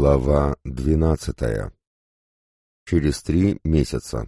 Глава 12. Через 3 месяца.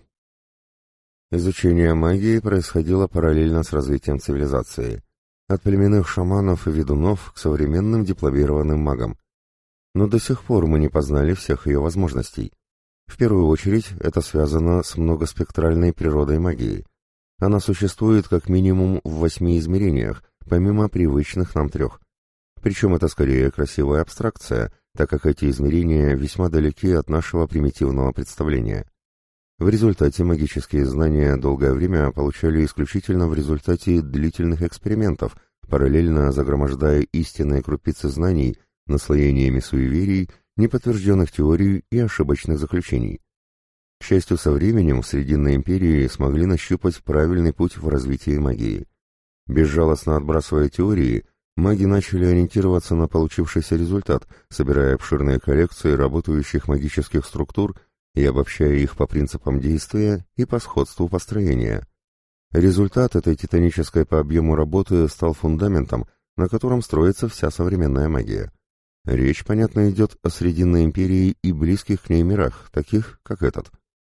Изучение магии происходило параллельно с развитием цивилизации, от племенных шаманов и ведунов к современным дипломированным магам. Но до сих пор мы не познали всех ее возможностей. В первую очередь это связано с многоспектральной природой магии. Она существует как минимум в 8 измерениях, помимо привычных нам 3. Причем это скорее красивая абстракция, так как эти измерения весьма далеки от нашего примитивного представления. В результате магические знания долгое время получали исключительно в результате длительных экспериментов, параллельно загромождая истинные крупицы знаний наслоениями суеверий, неподтвержденных теорий и ошибочных заключений. К счастью, со временем в Срединной империи смогли нащупать правильный путь в развитии магии. Безжалостно отбрасывая теории, маги начали ориентироваться на получившийся результат, собирая обширные коллекции работающих магических структур и обобщая их по принципам действия и по сходству построения. Результат этой титанической по объему работы стал фундаментом, на котором строится вся современная магия. Речь, понятно, идет о Срединной империи и близких к ней мирах, таких как этот.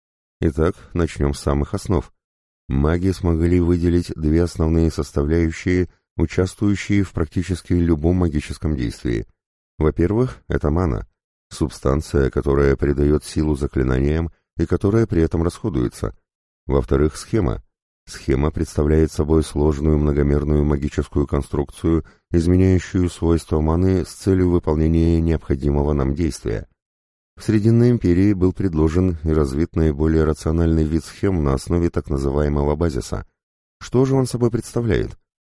Итак, начнем с самых основ. Маги смогли выделить 2 основные составляющие, участвующие в практически любом магическом действии. Во-первых, это мана, субстанция, которая придает силу заклинаниям и которая при этом расходуется. Во-вторых, схема. Схема представляет собой сложную многомерную магическую конструкцию, изменяющую свойства маны с целью выполнения необходимого нам действия. В Срединной империи был предложен и развит наиболее рациональный вид схем на основе так называемого базиса. Что же он собой представляет?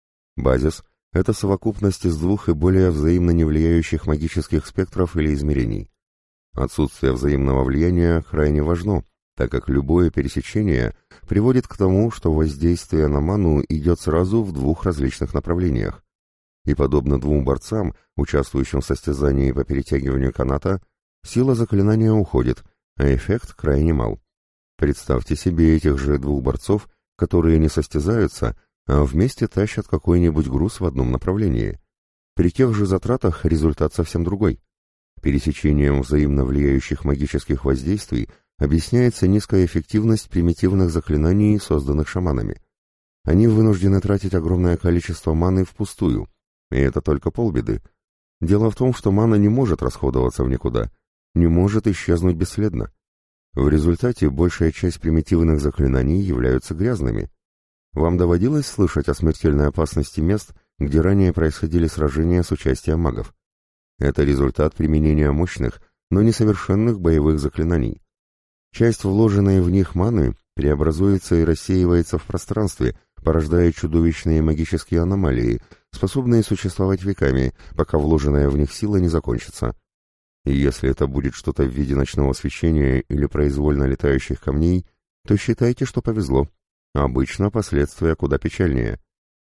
Базис — это совокупность из 2 и более взаимно не влияющих магических спектров или измерений. Отсутствие взаимного влияния крайне важно, так как любое пересечение приводит к тому, что воздействие на ману идет сразу в 2 различных направлениях. И подобно 2 борцам, участвующим в состязании по перетягиванию каната, сила заклинания уходит, а эффект крайне мал. Представьте себе этих же 2 борцов, которые не состязаются, а вместе тащат какой-нибудь груз в одном направлении. При тех же затратах результат совсем другой. Пересечением взаимно влияющих магических воздействий объясняется низкая эффективность примитивных заклинаний, созданных шаманами. Они вынуждены тратить огромное количество маны впустую, и это только полбеды. Дело в том, что мана не может расходоваться в никуда, не может исчезнуть бесследно. В результате большая часть примитивных заклинаний являются грязными. Вам доводилось слышать о смертельной опасности мест, где ранее происходили сражения с участием магов? Это результат применения мощных, но несовершенных боевых заклинаний. Часть вложенной в них маны преобразуется и рассеивается в пространстве, порождая чудовищные магические аномалии, способные существовать веками, пока вложенная в них сила не закончится. И если это будет что-то в виде ночного освещения или произвольно летающих камней, то считайте, что повезло. Обычно последствия куда печальнее.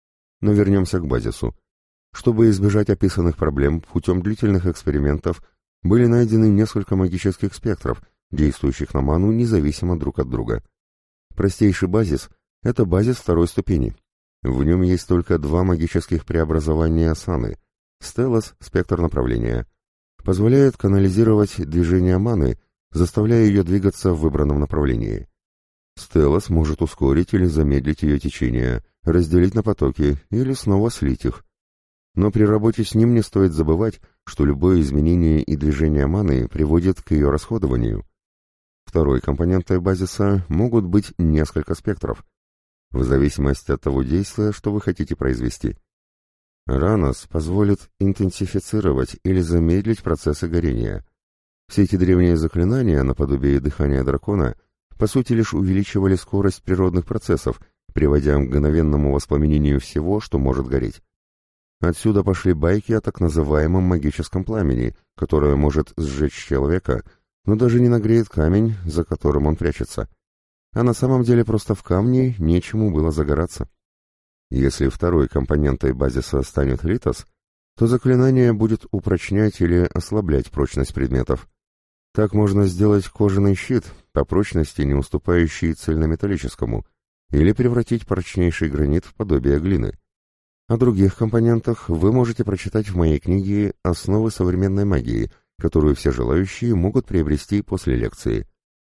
Но вернемся к базису. Чтобы избежать описанных проблем, путем длительных экспериментов были найдены несколько магических спектров, действующих на ману независимо друг от друга. Простейший базис — это базис 2 ступени. В нем есть только 2 магических преобразования саны. Стелос — спектр направления. Позволяет канализировать движение маны, заставляя ее двигаться в выбранном направлении. Стелос может ускорить или замедлить ее течение, разделить на потоки или снова слить их. Но при работе с ним не стоит забывать, что любое изменение и движение маны приводит к ее расходованию. Второй компонентой базиса могут быть несколько спектров, в зависимости от того действия, что вы хотите произвести. Ранос позволит интенсифицировать или замедлить процессы горения. Все эти древние заклинания, наподобие дыхания дракона, по сути лишь увеличивали скорость природных процессов, приводя к мгновенному воспламенению всего, что может гореть. Отсюда пошли байки о так называемом магическом пламени, которое может сжечь человека, но даже не нагреет камень, за которым он прячется. А на самом деле просто в камне нечему было загораться. Если второй компонентой базиса станет литос, то заклинание будет упрочнять или ослаблять прочность предметов. Так можно сделать кожаный щит, по прочности не уступающий цельнометаллическому, или превратить прочнейший гранит в подобие глины. О других компонентах вы можете прочитать в моей книге «Основы современной магии», которую все желающие могут приобрести после лекции.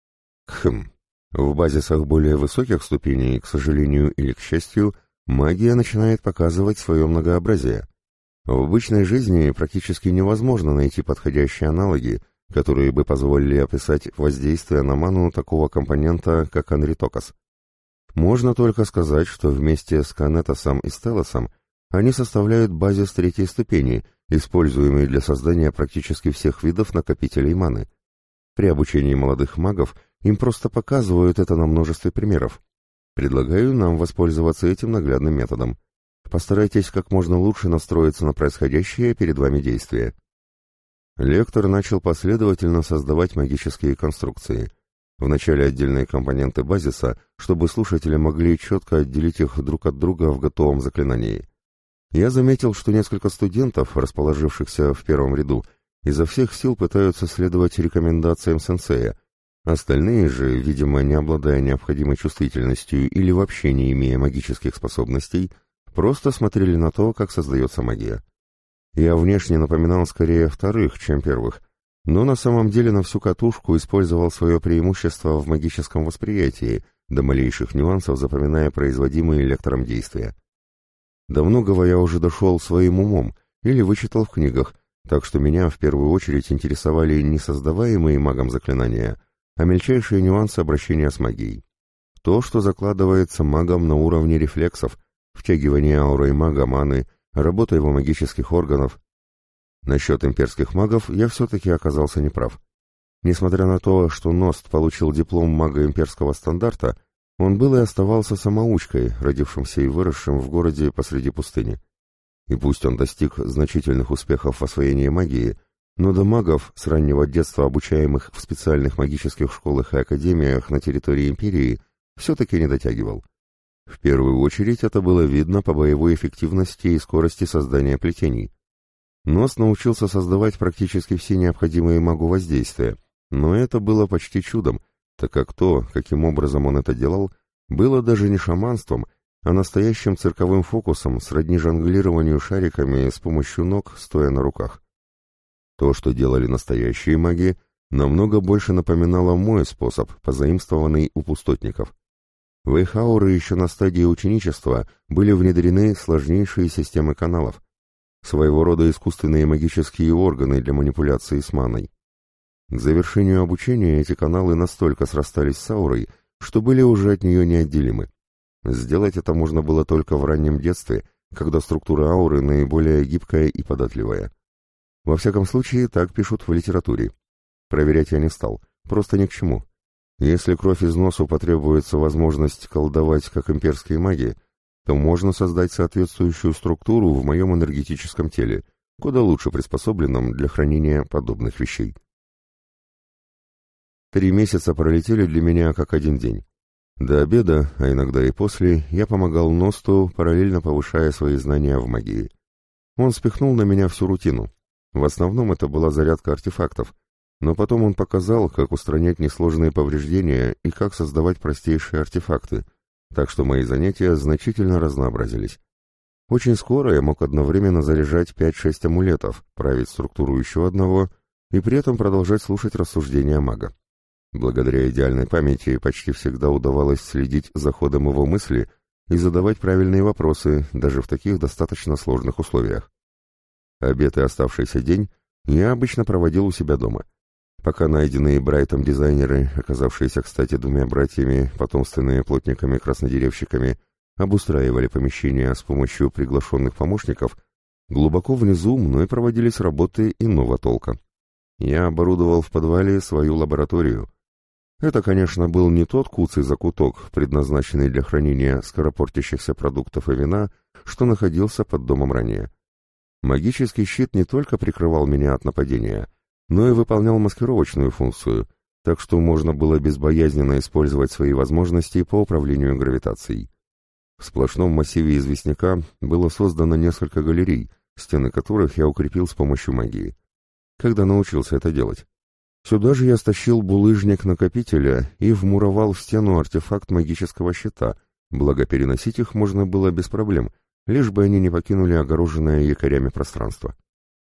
В базисах более высоких ступеней, к сожалению или к счастью, магия начинает показывать свое многообразие. В обычной жизни практически невозможно найти подходящие аналоги, которые бы позволили описать воздействие на ману такого компонента, как Анритокос. Можно только сказать, что вместе с Канетосом и Стелосом они составляют базис третьей ступени, используемый для создания практически всех видов накопителей маны. При обучении молодых магов им просто показывают это на множестве примеров. Предлагаю нам воспользоваться этим наглядным методом. Постарайтесь как можно лучше настроиться на происходящее перед вами действие. Лектор начал последовательно создавать магические конструкции. Вначале отдельные компоненты базиса, чтобы слушатели могли четко отделить их друг от друга в готовом заклинании. Я заметил, что несколько студентов, расположившихся в первом ряду, изо всех сил пытаются следовать рекомендациям сенсея. Остальные же, видимо, не обладая необходимой чувствительностью или вообще не имея магических способностей, просто смотрели на то, как создается магия. Я внешне напоминал скорее вторых, чем первых, но на самом деле на всю катушку использовал свое преимущество в магическом восприятии, до малейших нюансов запоминая производимые лектором действия. До многого я уже дошел своим умом или вычитал в книгах, так что меня в первую очередь интересовали не создаваемые магом заклинания, а мельчайшие нюансы обращения с магией. То, что закладывается магом на уровне рефлексов, втягивание аурой мага маны, работа его магических органов. Насчет имперских магов я все-таки оказался неправ. Несмотря на то, что Ност получил диплом мага имперского стандарта, он был и оставался самоучкой, родившимся и выросшим в городе посреди пустыни. И пусть он достиг значительных успехов в освоении магии, но до магов, с раннего детства обучаемых в специальных магических школах и академиях на территории империи, все-таки не дотягивал. В первую очередь это было видно по боевой эффективности и скорости создания плетений. Ност научился создавать практически все необходимые магу воздействия, но это было почти чудом, так как то, каким образом он это делал, было даже не шаманством, а настоящим цирковым фокусом сродни жонглированию шариками с помощью ног, стоя на руках. То, что делали настоящие маги, намного больше напоминало мой способ, позаимствованный у пустотников. В их ауры еще на стадии ученичества были внедрены сложнейшие системы каналов, своего рода искусственные магические органы для манипуляции с маной. К завершению обучения эти каналы настолько срастались с аурой, что были уже от нее неотделимы. Сделать это можно было только в раннем детстве, когда структура ауры наиболее гибкая и податливая. Во всяком случае, так пишут в литературе. Проверять я не стал, просто ни к чему. Если кровь из носу потребуется возможность колдовать, как имперские маги, то можно создать соответствующую структуру в моем энергетическом теле, куда лучше приспособленном для хранения подобных вещей. 3 месяца пролетели для меня как один день. До обеда, а иногда и после, я помогал Носту, параллельно повышая свои знания в магии. Он спихнул на меня всю рутину. В основном это была зарядка артефактов, но потом он показал, как устранять несложные повреждения и как создавать простейшие артефакты, так что мои занятия значительно разнообразились. Очень скоро я мог одновременно заряжать 5-6 амулетов, править структуру еще одного и при этом продолжать слушать рассуждения мага. Благодаря идеальной памяти почти всегда удавалось следить за ходом его мысли и задавать правильные вопросы даже в таких достаточно сложных условиях. Обед и оставшийся день я обычно проводил у себя дома. Пока найденные Брайтом дизайнеры, оказавшиеся, кстати, 2 братьями, потомственными плотниками-краснодеревщиками, обустраивали помещения с помощью приглашенных помощников, глубоко внизу мной проводились работы иного толка. Я оборудовал в подвале свою лабораторию. Это, конечно, был не тот куцый закуток, предназначенный для хранения скоропортящихся продуктов и вина, что находился под домом ранее. Магический щит не только прикрывал меня от нападения, но и выполнял маскировочную функцию, так что можно было безбоязненно использовать свои возможности по управлению гравитацией. В сплошном массиве известняка было создано несколько галерей, стены которых я укрепил с помощью магии. Когда научился это делать? Сюда же я стащил булыжник накопителя и вмуровал в стену артефакт магического щита, благо переносить их можно было без проблем, лишь бы они не покинули огороженное якорями пространство.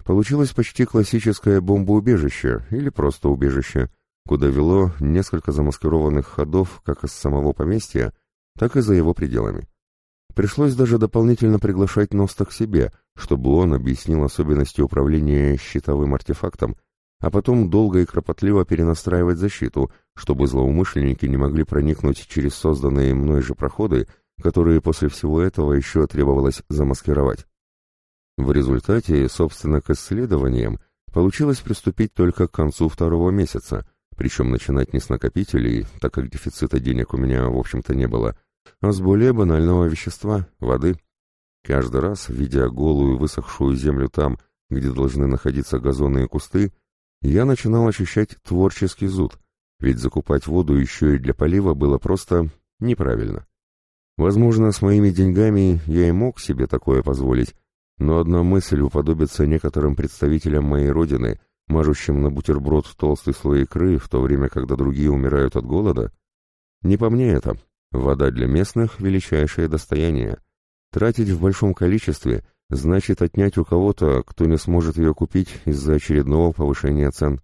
Получилось почти классическое бомбоубежище или просто убежище, куда вело несколько замаскированных ходов как из самого поместья, так и за его пределами. Пришлось даже дополнительно приглашать Носта к себе, чтобы он объяснил особенности управления щитовым артефактом, а потом долго и кропотливо перенастраивать защиту, чтобы злоумышленники не могли проникнуть через созданные мной же проходы, которые после всего этого еще требовалось замаскировать. В результате, собственно, к исследованиям получилось приступить только к концу второго месяца, причем начинать не с накопителей, так как дефицита денег у меня, в общем-то, не было, а с более банального вещества — воды. Каждый раз, видя голую высохшую землю там, где должны находиться газоны и кусты, я начинал ощущать творческий зуд, ведь закупать воду еще и для полива было просто неправильно. Возможно, с моими деньгами я и мог себе такое позволить, но одна мысль уподобиться некоторым представителям моей родины, мажущим на бутерброд толстый слой икры, в то время, когда другие умирают от голода, не по мне это. Вода для местных — величайшее достояние. Тратить в большом количестве значит отнять у кого-то, кто не сможет ее купить из-за очередного повышения цен.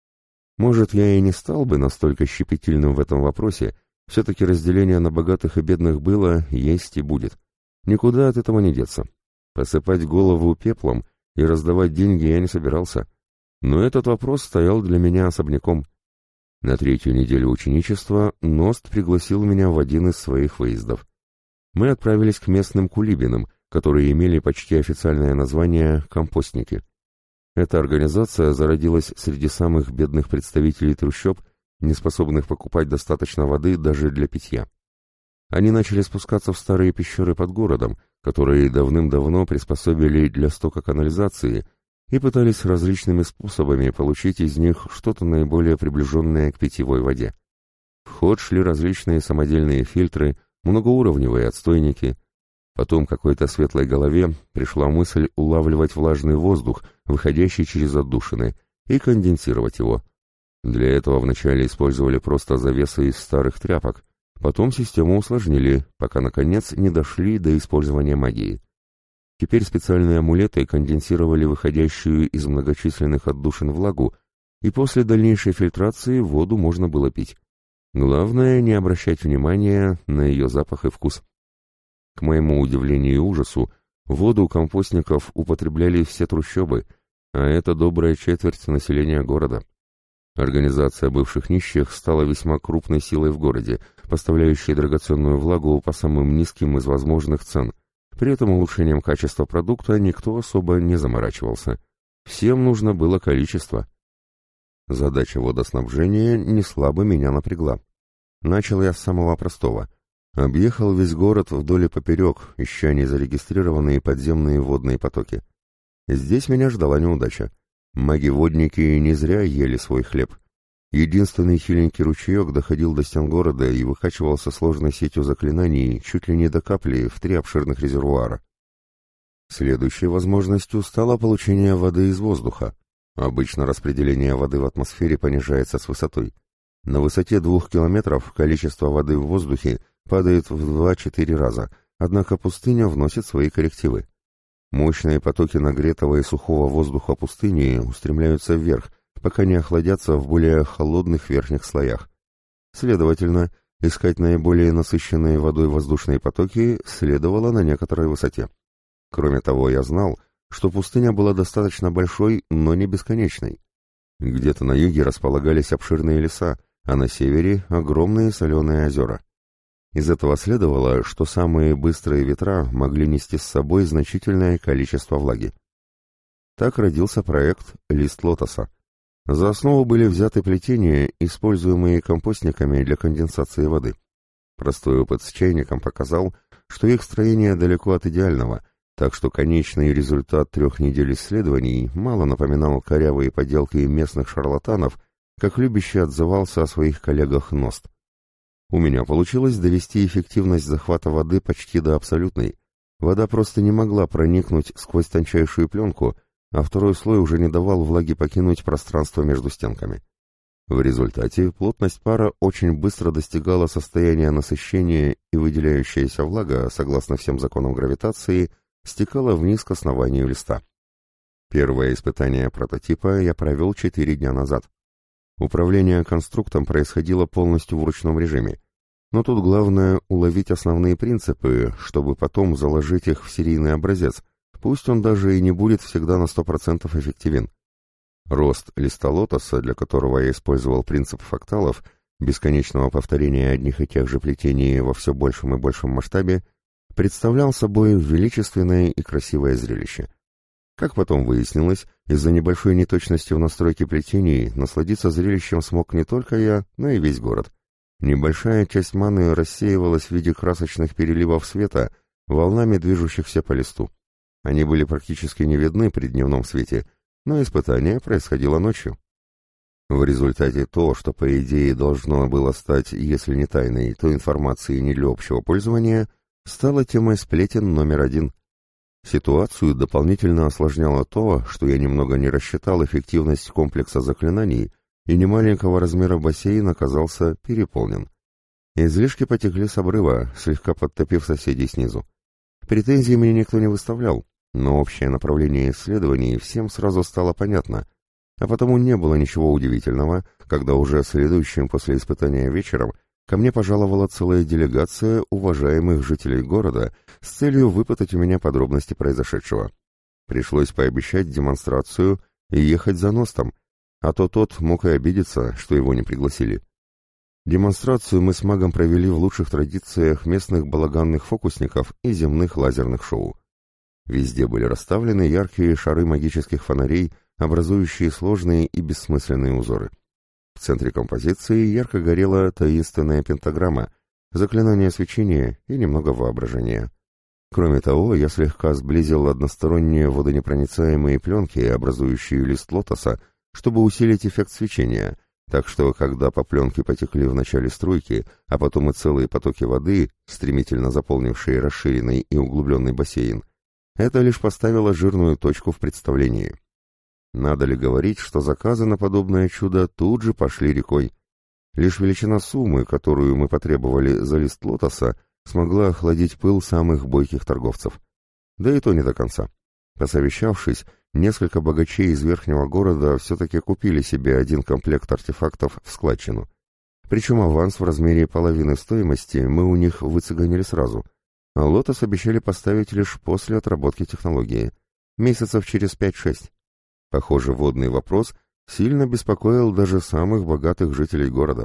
Может, я и не стал бы настолько щепетильным в этом вопросе, все-таки разделение на богатых и бедных было, есть и будет. Никуда от этого не деться. Посыпать голову пеплом и раздавать деньги я не собирался. Но этот вопрос стоял для меня особняком. На третью неделю ученичества Ност пригласил меня в один из своих выездов. Мы отправились к местным кулибинам, которые имели почти официальное название «компостники». Эта организация зародилась среди самых бедных представителей трущоб, не способных покупать достаточно воды даже для питья. Они начали спускаться в старые пещеры под городом, которые давным-давно приспособили для стока канализации, и пытались различными способами получить из них что-то наиболее приближенное к питьевой воде. В ход шли различные самодельные фильтры, многоуровневые отстойники. Потом какой-то светлой голове пришла мысль улавливать влажный воздух, выходящий через отдушины, и конденсировать его. Для этого вначале использовали просто завесы из старых тряпок, потом систему усложнили, пока наконец не дошли до использования магии. Теперь специальные амулеты конденсировали выходящую из многочисленных отдушин влагу, и после дальнейшей фильтрации воду можно было пить. Главное не обращать внимания на ее запах и вкус. К моему удивлению и ужасу, воду компостников употребляли все трущобы, а это добрая четверть населения города. Организация бывших нищих стала весьма крупной силой в городе, поставляющей драгоценную влагу по самым низким из возможных цен. При этом улучшением качества продукта никто особо не заморачивался. Всем нужно было количество. Задача водоснабжения не слабо меня напрягла. Начал я с самого простого. Объехал весь город вдоль и поперек, ища незарегистрированные подземные водные потоки. Здесь меня ждала неудача. Маги-водники не зря ели свой хлеб. Единственный хиленький ручеек доходил до стен города и выкачивался сложной сетью заклинаний чуть ли не до капли в 3 обширных резервуара. Следующей возможностью стало получение воды из воздуха. Обычно распределение воды в атмосфере понижается с высотой. На высоте 2 километров количество воды в воздухе падает в 2-4 раза, однако пустыня вносит свои коррективы. Мощные потоки нагретого и сухого воздуха пустыни устремляются вверх, пока не охладятся в более холодных верхних слоях. Следовательно, искать наиболее насыщенные водой воздушные потоки следовало на некоторой высоте. Кроме того, я знал, что пустыня была достаточно большой, но не бесконечной. Где-то на юге располагались обширные леса, а на севере — огромные соленые озера. Из этого следовало, что самые быстрые ветра могли нести с собой значительное количество влаги. Так родился проект «Лист лотоса». За основу были взяты плетения, используемые компостниками для конденсации воды. Простой опыт с чайником показал, что их строение далеко от идеального, так что конечный результат 3 недель исследований мало напоминал корявые поделки местных шарлатанов, как любяще отзывался о своих коллегах Ност. У меня получилось довести эффективность захвата воды почти до абсолютной. Вода просто не могла проникнуть сквозь тончайшую пленку, а второй слой уже не давал влаге покинуть пространство между стенками. В результате плотность пара очень быстро достигала состояния насыщения, и выделяющаяся влага, согласно всем законам гравитации, стекала вниз к основанию листа. Первое испытание прототипа я провел 4 дня назад. Управление конструктом происходило полностью в ручном режиме, но тут главное уловить основные принципы, чтобы потом заложить их в серийный образец, пусть он даже и не будет всегда на 100% эффективен. Рост листа лотоса, для которого я использовал принцип фракталов, бесконечного повторения одних и тех же плетений во все большем и большем масштабе, представлял собой величественное и красивое зрелище. Как потом выяснилось, из-за небольшой неточности в настройке плетений насладиться зрелищем смог не только я, но и весь город. Небольшая часть маны рассеивалась в виде красочных переливов света, волнами движущихся по листу. Они были практически не видны при дневном свете, но испытание происходило ночью. В результате то, что по идее должно было стать, если не тайной, то информацией не для общего пользования, стало темой сплетен номер 1. Ситуацию дополнительно осложняло то, что я немного не рассчитал эффективность комплекса заклинаний, и немаленького размера бассейн оказался переполнен. Излишки потекли с обрыва, слегка подтопив соседей снизу. Претензий мне никто не выставлял, но общее направление исследований всем сразу стало понятно, а потому не было ничего удивительного, когда уже следующим после испытания вечером ко мне пожаловала целая делегация уважаемых жителей города с целью выпытать у меня подробности произошедшего. Пришлось пообещать демонстрацию и ехать за Ностом, а то тот мог и обидеться, что его не пригласили. Демонстрацию мы с магом провели в лучших традициях местных балаганных фокусников и земных лазерных шоу. Везде были расставлены яркие шары магических фонарей, образующие сложные и бессмысленные узоры. В центре композиции ярко горела таинственная пентаграмма, заклинание свечения и немного воображения. Кроме того, я слегка сблизил односторонние водонепроницаемые пленки, образующие лист лотоса, чтобы усилить эффект свечения, так что, когда по пленке потекли вначале струйки, а потом и целые потоки воды, стремительно заполнившие расширенный и углубленный бассейн, это лишь поставило жирную точку в представлении. Надо ли говорить, что заказы на подобное чудо тут же пошли рекой? Лишь величина суммы, которую мы потребовали за лист лотоса, смогла охладить пыл самых бойких торговцев. Да и то не до конца. Посовещавшись, несколько богачей из верхнего города все-таки купили себе один комплект артефактов в складчину. Причем аванс в размере половины стоимости мы у них выцеганили сразу, а лотос обещали поставить лишь после отработки технологии, месяцев через 5-6. Похоже, водный вопрос сильно беспокоил даже самых богатых жителей города.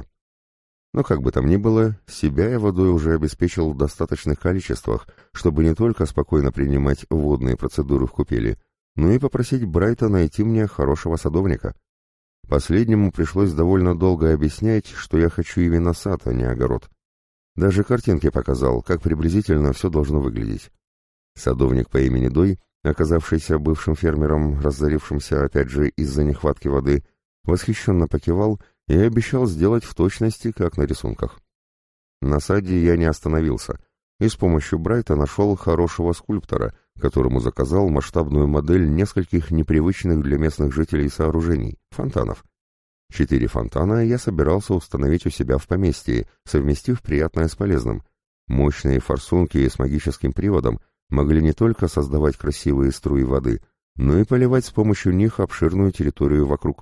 Но как бы там ни было, себя я водой уже обеспечил в достаточных количествах, чтобы не только спокойно принимать водные процедуры в купели, но и попросить Брайта найти мне хорошего садовника. Последнему пришлось довольно долго объяснять, что я хочу именно сад, а не огород. Даже картинки показал, как приблизительно все должно выглядеть. Садовник по имени Дой, оказавшийся бывшим фермером, разорившимся опять же из-за нехватки воды, восхищенно покивал и обещал сделать в точности, как на рисунках. На саде я не остановился, и с помощью Брайта нашел хорошего скульптора, которому заказал масштабную модель нескольких непривычных для местных жителей сооружений — фонтанов. 4 фонтана я собирался установить у себя в поместье, совместив приятное с полезным. Мощные форсунки с магическим приводом могли не только создавать красивые струи воды, но и поливать с помощью них обширную территорию вокруг.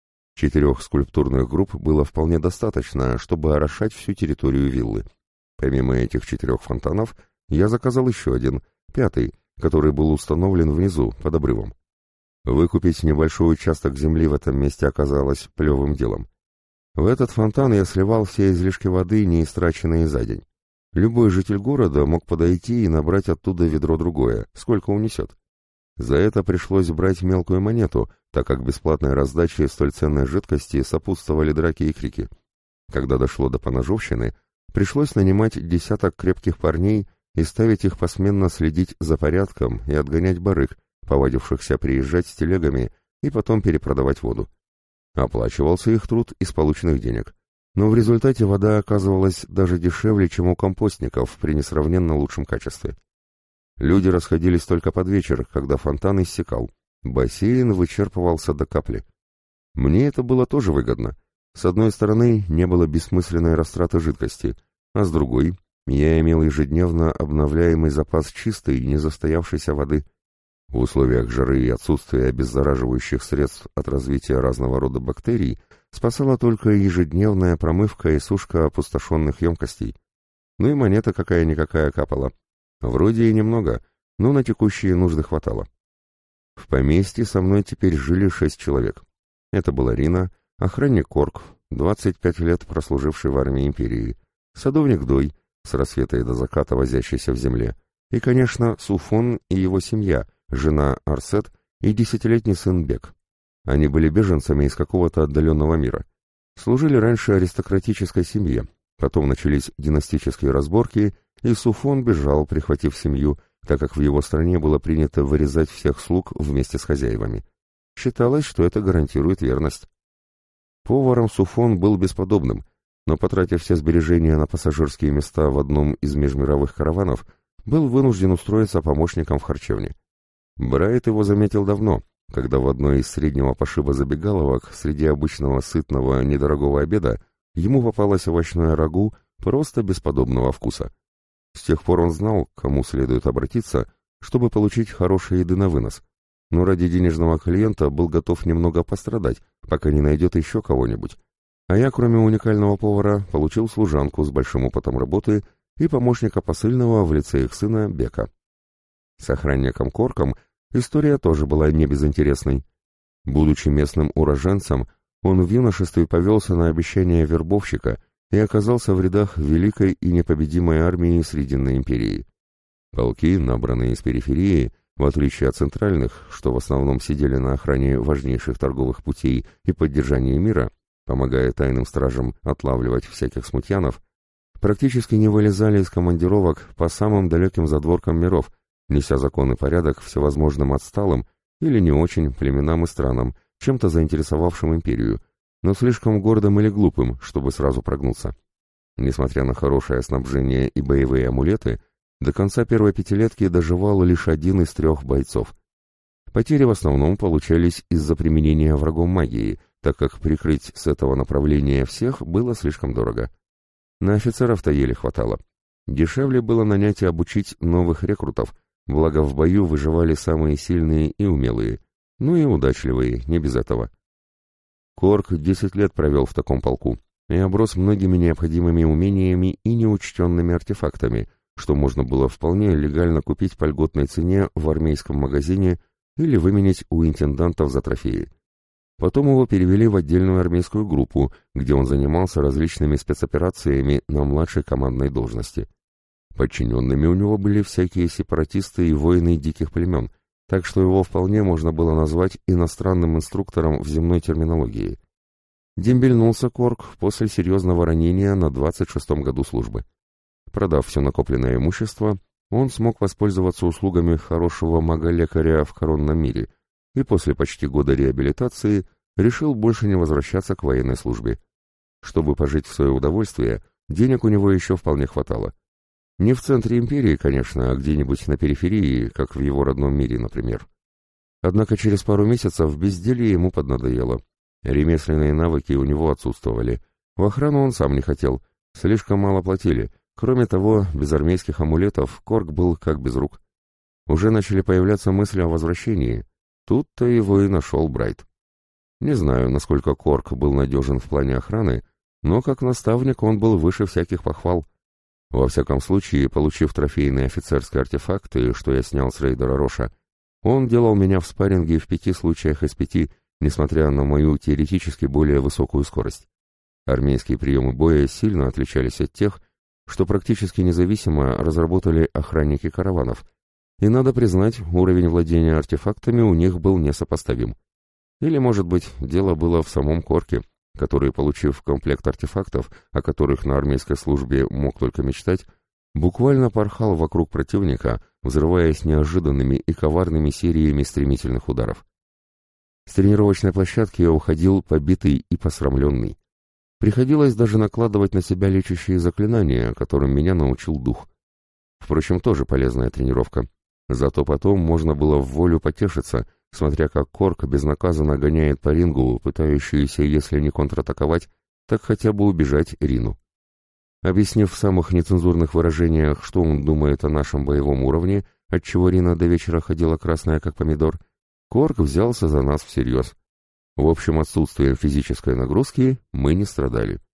4 скульптурных групп было вполне достаточно, чтобы орошать всю территорию виллы. Помимо этих 4 фонтанов, я заказал еще один, 5-й, который был установлен внизу, под обрывом. Выкупить небольшой участок земли в этом месте оказалось плевым делом. В этот фонтан я сливал все излишки воды, не истраченные за день. Любой житель города мог подойти и набрать оттуда ведро другое, сколько унесет. За это пришлось брать мелкую монету, так как бесплатной раздаче столь ценной жидкости сопутствовали драки и крики. Когда дошло до поножовщины, пришлось нанимать десяток крепких парней и ставить их посменно следить за порядком и отгонять барыг, повадившихся приезжать с телегами и потом перепродавать воду. Оплачивался их труд из полученных денег, но в результате вода оказывалась даже дешевле, чем у компостников при несравненно лучшем качестве. Люди расходились только под вечер, когда фонтан иссякал, бассейн вычерпывался до капли. Мне это было тоже выгодно. С одной стороны, не было бессмысленной растраты жидкости, а с другой, я имел ежедневно обновляемый запас чистой, незастоявшейся воды. В условиях жары и отсутствия обеззараживающих средств от развития разного рода бактерий спасала только ежедневная промывка и сушка опустошенных емкостей. Ну и монета какая-никакая капала. Вроде и немного, но на текущие нужды хватало. В поместье со мной теперь жили 6 человек. Это была Рина, охранник Корк, 25 лет прослуживший в армии империи, садовник Дой, с рассвета и до заката возящийся в земле, и, конечно, Суфон и его семья, жена Арсет и 10-летний сын Бек. Они были беженцами из какого-то отдаленного мира. Служили раньше аристократической семье, потом начались династические разборки, и Суфон бежал, прихватив семью, так как в его стране было принято вырезать всех слуг вместе с хозяевами. Считалось, что это гарантирует верность. Поваром Суфон был бесподобным, но, потратив все сбережения на пассажирские места в одном из межмировых караванов, был вынужден устроиться помощником в харчевне. Брайт его заметил давно, когда в одной из среднего пошиба забегаловок среди обычного сытного недорогого обеда ему попалось овощное рагу просто бесподобного вкуса. С тех пор он знал, к кому следует обратиться, чтобы получить хорошей еды на вынос, но ради денежного клиента был готов немного пострадать, пока не найдет еще кого-нибудь. А я, кроме уникального повара, получил служанку с большим опытом работы и помощника посыльного в лице их сына Бека. С охранником Корком история тоже была не безинтересной. Будучи местным уроженцем, он в юношестве повелся на обещание вербовщика и оказался в рядах великой и непобедимой армии Срединной империи. Полки, набранные из периферии, в отличие от центральных, что в основном сидели на охране важнейших торговых путей и поддержании мира, помогая тайным стражам отлавливать всяких смутьянов, практически не вылезали из командировок по самым далеким задворкам миров, неся закон и порядок всевозможным отсталым или не очень племенам и странам, чем-то заинтересовавшим империю, но слишком гордым или глупым, чтобы сразу прогнуться. Несмотря на хорошее снабжение и боевые амулеты, до конца первой пятилетки доживал лишь 1 из 3 бойцов. Потери в основном получались из-за применения врагом магии, так как прикрыть с этого направления всех было слишком дорого. На офицеров-то еле хватало. Дешевле было нанять и обучить новых рекрутов, благо в бою выживали самые сильные и умелые, ну и удачливые, не без этого. Корк 10 лет провел в таком полку и оброс многими необходимыми умениями и неучтенными артефактами, что можно было вполне легально купить по льготной цене в армейском магазине или выменять у интендантов за трофеи. Потом его перевели в отдельную армейскую группу, где он занимался различными спецоперациями на младшей командной должности. Подчиненными у него были всякие сепаратисты и воины диких племен, так что его вполне можно было назвать иностранным инструктором в земной терминологии. Дембельнулся Корк после серьезного ранения на 26-м году службы. Продав все накопленное имущество, он смог воспользоваться услугами хорошего мага-лекаря в коронном мире и после почти года реабилитации решил больше не возвращаться к военной службе. Чтобы пожить в свое удовольствие, денег у него еще вполне хватало. Не в центре империи, конечно, а где-нибудь на периферии, как в его родном мире, например. Однако через пару месяцев безделье ему поднадоело. Ремесленные навыки у него отсутствовали. В охрану он сам не хотел, слишком мало платили. Кроме того, без армейских амулетов Корк был как без рук. Уже начали появляться мысли о возвращении. Тут-то его и нашел Брайт. Не знаю, насколько Корк был надежен в плане охраны, но как наставник он был выше всяких похвал. Во всяком случае, получив трофейные офицерские артефакты, что я снял с рейдера Роша, он делал меня в спарринге в 5 случаях из 5, несмотря на мою теоретически более высокую скорость. Армейские приемы боя сильно отличались от тех, что практически независимо разработали охранники караванов, и, надо признать, уровень владения артефактами у них был несопоставим. Или, может быть, дело было в самом Корке, который, получив комплект артефактов, о которых на армейской службе мог только мечтать, буквально порхал вокруг противника, взрываясь неожиданными и коварными сериями стремительных ударов. С тренировочной площадки я уходил побитый и посрамленный. Приходилось даже накладывать на себя лечащие заклинания, которым меня научил дух. Впрочем, тоже полезная тренировка. Зато потом можно было в волю потешиться, смотря как Корк безнаказанно гоняет по рингу, пытающуюся, если не контратаковать, так хотя бы убежать Рину. Объяснив в самых нецензурных выражениях, что он думает о нашем боевом уровне, отчего Рина до вечера ходила красная как помидор, Корг взялся за нас всерьез. В общем, отсутствием физической нагрузки мы не страдали.